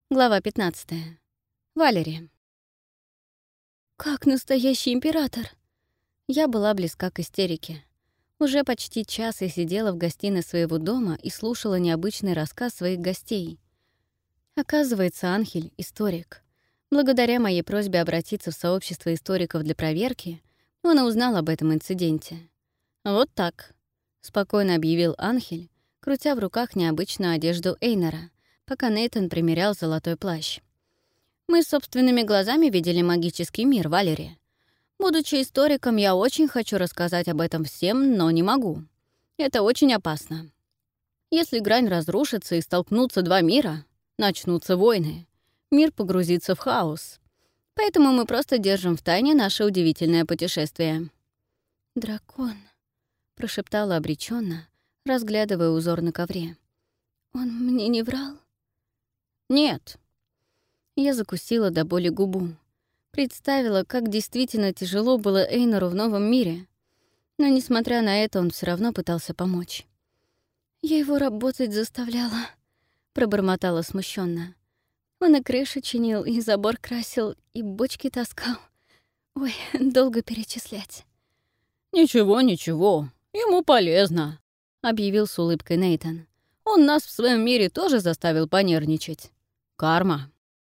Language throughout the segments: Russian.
Глава 15. Валери. Как настоящий император! Я была близка к истерике. Уже почти час я сидела в гостиной своего дома и слушала необычный рассказ своих гостей. Оказывается, Анхель — историк. Благодаря моей просьбе обратиться в сообщество историков для проверки, он и узнал об этом инциденте. «Вот так», — спокойно объявил Анхель, крутя в руках необычную одежду Эйнара, пока Нейтан примерял золотой плащ. «Мы собственными глазами видели магический мир, Валери. Будучи историком, я очень хочу рассказать об этом всем, но не могу. Это очень опасно. Если грань разрушится и столкнутся два мира, начнутся войны. Мир погрузится в хаос. Поэтому мы просто держим в тайне наше удивительное путешествие». «Дракон», — прошептала обреченно, разглядывая узор на ковре. «Он мне не врал?» «Нет». Я закусила до боли губу. Представила, как действительно тяжело было Эйнору в новом мире. Но, несмотря на это, он все равно пытался помочь. «Я его работать заставляла», — пробормотала смущенно. Он и крышу чинил, и забор красил, и бочки таскал. Ой, долго перечислять. «Ничего, ничего, ему полезно», — объявил с улыбкой Нейтан. «Он нас в своем мире тоже заставил понервничать. Карма».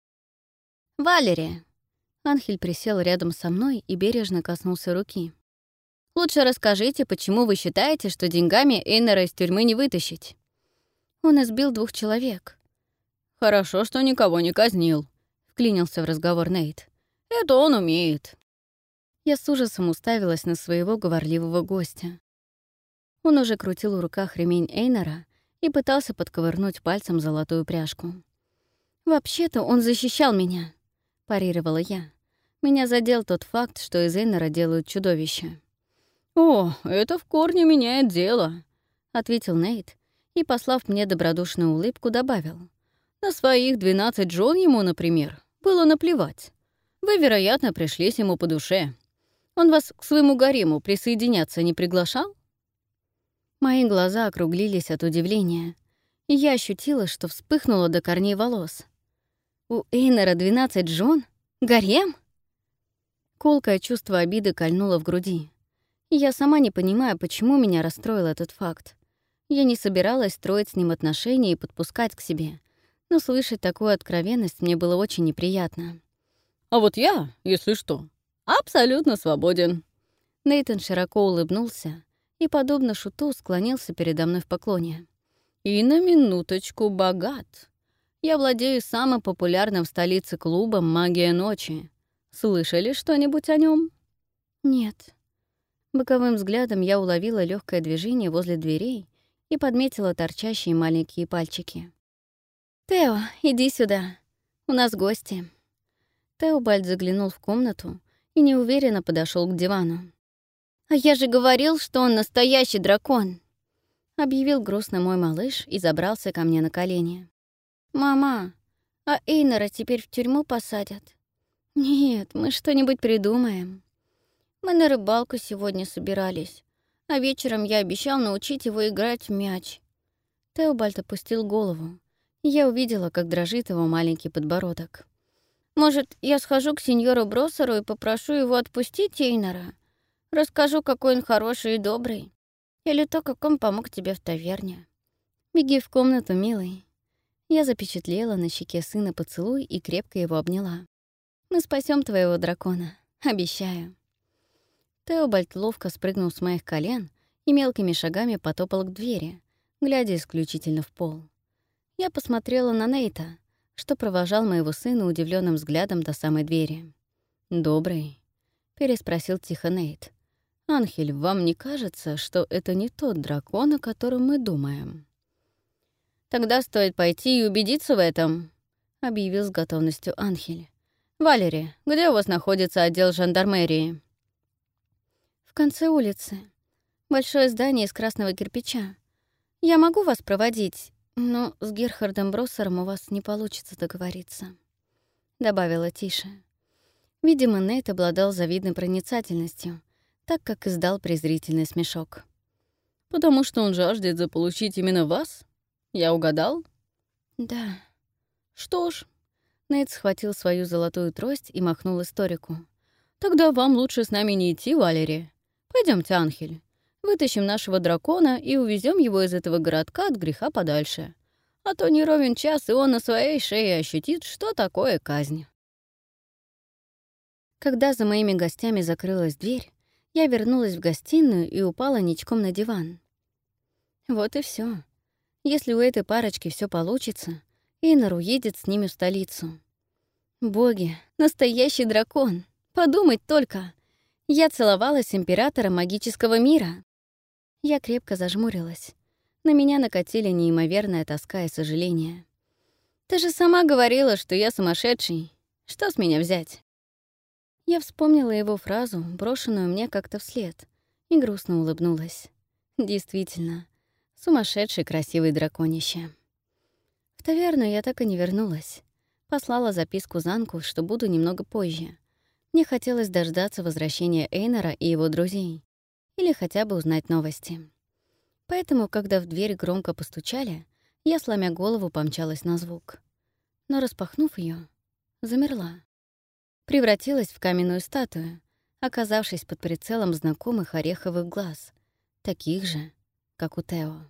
«Валери!» Анхель присел рядом со мной и бережно коснулся руки. «Лучше расскажите, почему вы считаете, что деньгами Эйнора из тюрьмы не вытащить?» Он избил 2 человек. «Хорошо, что никого не казнил», — вклинился в разговор Нейт. «Это он умеет». Я с ужасом уставилась на своего говорливого гостя. Он уже крутил в руках ремень Эйнора и пытался подковырнуть пальцем золотую пряжку. «Вообще-то он защищал меня», — парировала я. Меня задел тот факт, что из Эйнора делают чудовище. «О, это в корне меняет дело», — ответил Нейт и, послав мне добродушную улыбку, добавил. «На своих 12 жен ему, например, было наплевать. Вы, вероятно, пришлись ему по душе. Он вас к своему гарему присоединяться не приглашал?» Мои глаза округлились от удивления, и я ощутила, что вспыхнула до корней волос. «У Эйнора 12 жен? Гарем?» Колкое чувство обиды кольнуло в груди. И я сама не понимаю, почему меня расстроил этот факт. Я не собиралась строить с ним отношения и подпускать к себе, но слышать такую откровенность мне было очень неприятно. «А вот я, если что, абсолютно свободен». Нейтан широко улыбнулся и, подобно шуту, склонился передо мной в поклоне. «И на минуточку богат. Я владею самым популярным в столице клубом «Магия ночи». Слышали что-нибудь о нем? «Нет». Боковым взглядом я уловила легкое движение возле дверей и подметила торчащие маленькие пальчики. «Тео, иди сюда. У нас гости». Теобальд заглянул в комнату и неуверенно подошел к дивану. «А я же говорил, что он настоящий дракон!» — объявил грустно мой малыш и забрался ко мне на колени. «Мама, а Эйнора теперь в тюрьму посадят?» «Нет, мы что-нибудь придумаем. Мы на рыбалку сегодня собирались, а вечером я обещал научить его играть в мяч». Теобальд опустил голову, и я увидела, как дрожит его маленький подбородок. «Может, я схожу к сеньору Броссеру и попрошу его отпустить Эйнора? Расскажу, какой он хороший и добрый. Или то, как он помог тебе в таверне. Беги в комнату, милый». Я запечатлела на щеке сына поцелуй и крепко его обняла. «Мы спасем твоего дракона, обещаю». Теобальд ловко спрыгнул с моих колен и мелкими шагами потопал к двери, глядя исключительно в пол. Я посмотрела на Нейта, что провожал моего сына удивленным взглядом до самой двери. «Добрый?» — переспросил тихо Нейт. «Анхель, вам не кажется, что это не тот дракон, о котором мы думаем?» «Тогда стоит пойти и убедиться в этом», — объявил с готовностью Анхель. «Валери, где у вас находится отдел жандармерии?» «В конце улицы. Большое здание из красного кирпича. Я могу вас проводить, но с Герхардом Броссером у вас не получится договориться», — добавила тише. Видимо, Нейт обладал завидной проницательностью, так как издал презрительный смешок. «Потому что он жаждет заполучить именно вас? Я угадал?» «Да». «Что ж, Нейт схватил свою золотую трость и махнул историку. «Тогда вам лучше с нами не идти, Валери. Пойдемте, Анхель. Вытащим нашего дракона и увезем его из этого городка от греха подальше. А то не ровен час, и он на своей шее ощутит, что такое казнь». Когда за моими гостями закрылась дверь, я вернулась в гостиную и упала ничком на диван. Вот и все. Если у этой парочки все получится, Эйнар уедет с ними в столицу. Боги, настоящий дракон! Подумать только! Я целовалась с императором магического мира. Я крепко зажмурилась. На меня накатили неимоверная тоска и сожаление. «Ты же сама говорила, что я сумасшедший. Что с меня взять?» Я вспомнила его фразу, брошенную мне как-то вслед, и грустно улыбнулась. Действительно, сумасшедший красивый драконище. В таверну я так и не вернулась. Послала записку Занку, что буду немного позже. Мне хотелось дождаться возвращения Эйнара и его друзей. Или хотя бы узнать новости. Поэтому, когда в дверь громко постучали, я, сломя голову, помчалась на звук. Но, распахнув ее, замерла. Превратилась в каменную статую, оказавшись под прицелом знакомых ореховых глаз, таких же, как у Тео.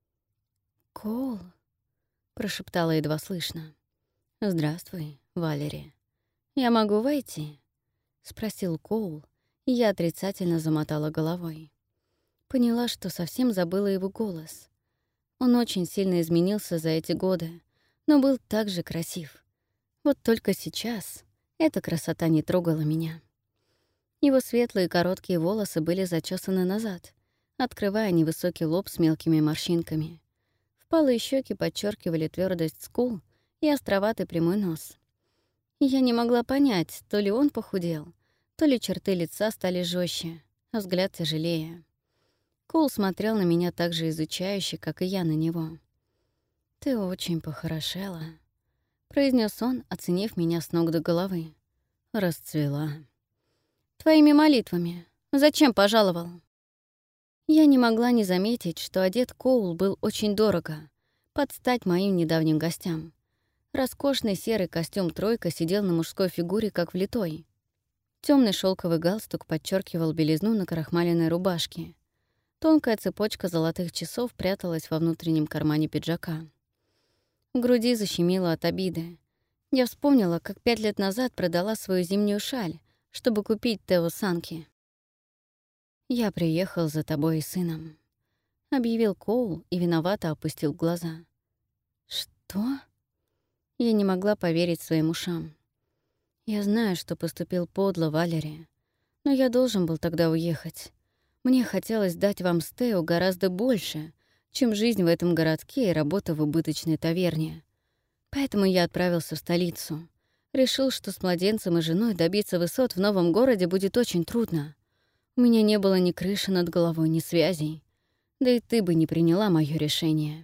«Коул», — прошептала едва слышно. «Здравствуй, Валери. Я могу войти?» — спросил Коул, и я отрицательно замотала головой. Поняла, что совсем забыла его голос. Он очень сильно изменился за эти годы, но был так же красив. Вот только сейчас эта красота не трогала меня. Его светлые короткие волосы были зачесаны назад, открывая невысокий лоб с мелкими морщинками. Впалые щеки подчеркивали твердость скул и островатый прямой нос. И я не могла понять, то ли он похудел, то ли черты лица стали жестче, а взгляд тяжелее. Коул смотрел на меня так же изучающе, как и я на него. «Ты очень похорошела», — произнес он, оценив меня с ног до головы. «Расцвела». «Твоими молитвами. Зачем пожаловал?» Я не могла не заметить, что одет Коул был очень дорого, под стать моим недавним гостям. Роскошный серый костюм «тройка» сидел на мужской фигуре, как влитой. Темный шелковый галстук подчеркивал белизну на крахмаленной рубашке. Тонкая цепочка золотых часов пряталась во внутреннем кармане пиджака. В груди защемило от обиды. Я вспомнила, как 5 лет назад продала свою зимнюю шаль, чтобы купить Тео Санки. «Я приехал за тобой и сыном», — объявил Коул и виновато опустил глаза. «Что?» Я не могла поверить своим ушам. «Я знаю, что поступил подло, Валери, но я должен был тогда уехать. Мне хотелось дать вам с Тео гораздо больше, чем жизнь в этом городке и работа в убыточной таверне. Поэтому я отправился в столицу. Решил, что с младенцем и женой добиться высот в новом городе будет очень трудно. У меня не было ни крыши над головой, ни связей. Да и ты бы не приняла моё решение».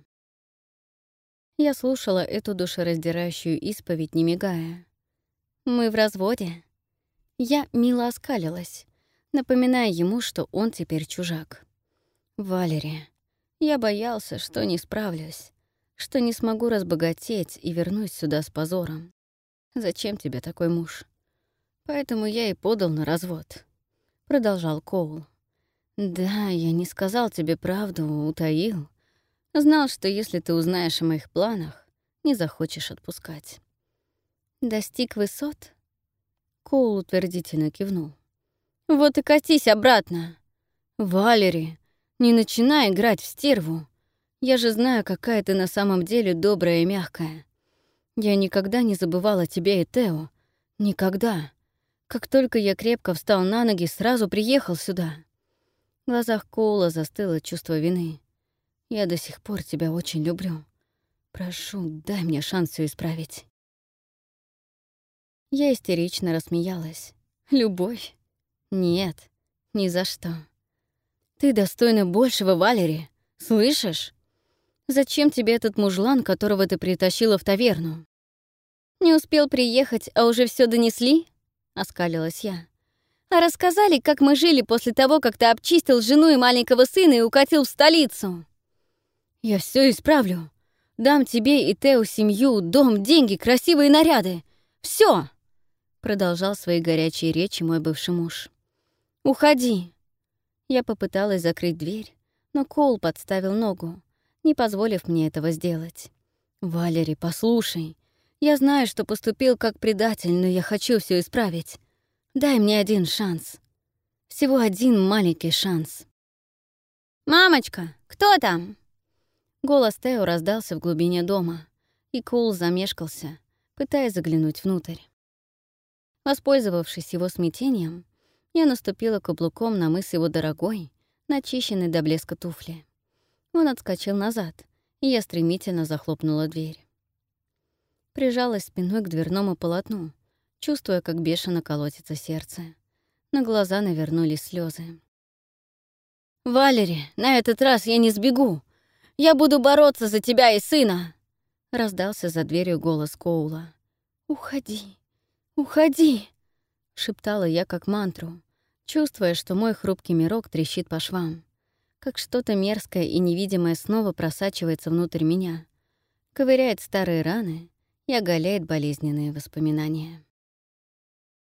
Я слушала эту душераздирающую исповедь, не мигая. «Мы в разводе?» Я мило оскалилась, напоминая ему, что он теперь чужак. «Валери, я боялся, что не справлюсь, что не смогу разбогатеть и вернусь сюда с позором. Зачем тебе такой муж? Поэтому я и подал на развод», — продолжал Коул. «Да, я не сказал тебе правду, утаил. Знал, что если ты узнаешь о моих планах, не захочешь отпускать». «Достиг высот?» Коул утвердительно кивнул. «Вот и катись обратно. Валери, не начинай играть в стерву. Я же знаю, какая ты на самом деле добрая и мягкая. Я никогда не забывала тебя и Тео. Никогда. Как только я крепко встал на ноги, сразу приехал сюда». В глазах Коула застыло чувство вины. «Я до сих пор тебя очень люблю. Прошу, дай мне шанс всё исправить». Я истерично рассмеялась. «Любовь? Нет, ни за что. Ты достойна большего, Валери. Слышишь? Зачем тебе этот мужлан, которого ты притащила в таверну?» «Не успел приехать, а уже все донесли?» — оскалилась я. «А рассказали, как мы жили после того, как ты обчистил жену и маленького сына и укатил в столицу?» «Я все исправлю. Дам тебе и Тео семью, дом, деньги, красивые наряды. Все! Продолжал свои горячие речи мой бывший муж. «Уходи!» Я попыталась закрыть дверь, но Коул подставил ногу, не позволив мне этого сделать. «Валери, послушай. Я знаю, что поступил как предатель, но я хочу все исправить. Дай мне один шанс. Всего один маленький шанс». «Мамочка, кто там?» Голос Тео раздался в глубине дома, и Коул замешкался, пытаясь заглянуть внутрь. Воспользовавшись его смятением, я наступила каблуком на мыс его дорогой, начищенной до блеска туфли. Он отскочил назад, и я стремительно захлопнула дверь. Прижалась спиной к дверному полотну, чувствуя, как бешено колотится сердце. На глаза навернулись слезы. «Валери, на этот раз я не сбегу! Я буду бороться за тебя и сына!» Раздался за дверью голос Коула. «Уходи, уходи!» — шептала я как мантру, чувствуя, что мой хрупкий мирок трещит по швам, как что-то мерзкое и невидимое снова просачивается внутрь меня, ковыряет старые раны и оголяет болезненные воспоминания.